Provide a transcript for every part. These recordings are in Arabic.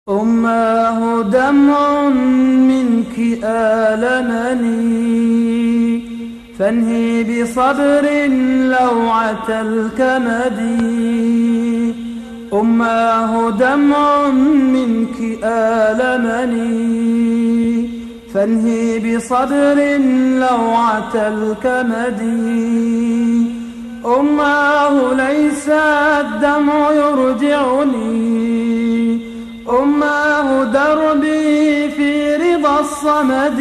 أماه دمع منك آلمني، فانهي بصبر لوعة الكمد. أماه دمع منك آلمني، فانهي بصبر لوعة الكمد. أماه ليس الدمع يرجعني، أماه دربي في رضا الصمد.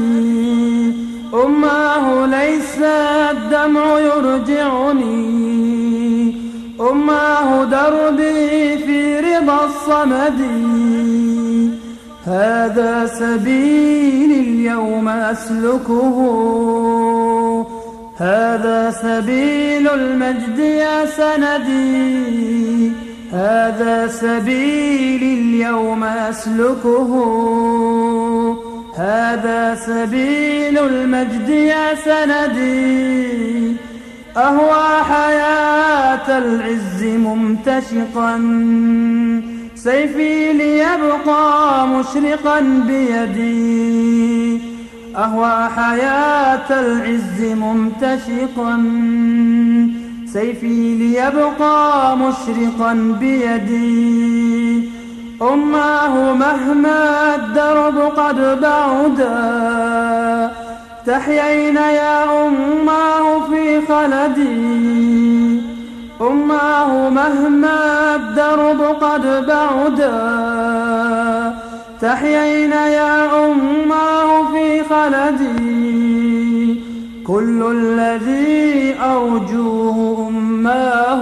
أماه ليس الدمع يرجعني، أماه دربي في رضا الصمد. هذا سبيلي اليوم أسلكه، هذا سبيل المجد يا سندي. هذا سبيلي اليوم أسلكه، هذا سبيل المجد يا سندي. أهوى حياة العز ممتشقا، سيفي ليبقى مشرقا بيدي. أهوى حياة العز ممتشقا، سيفي ليبقى مشرقا بيدي. أماه مهما الدرب قد بعدا، تحيين يا أماه في خلدي. أماه مهما الدرب قد بعدا، تحيين يا أماه في خلدي. كل الذي أرجوه أماه،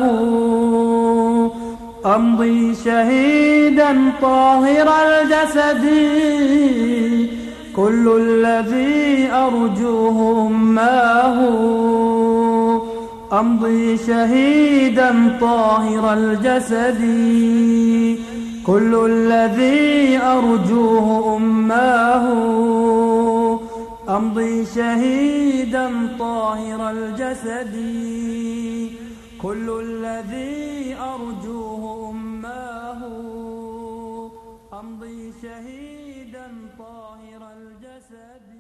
أمضي شهيدا طاهر الجسد. كل الذي أرجوه أماه، أمضي شهيدا طاهر الجسد. كل الذي أرجوه أماه، أمضي شهيدا طاهر الجسد. كل الذي أرجوه أماه، أمضي شهيدا طاهر الجسد.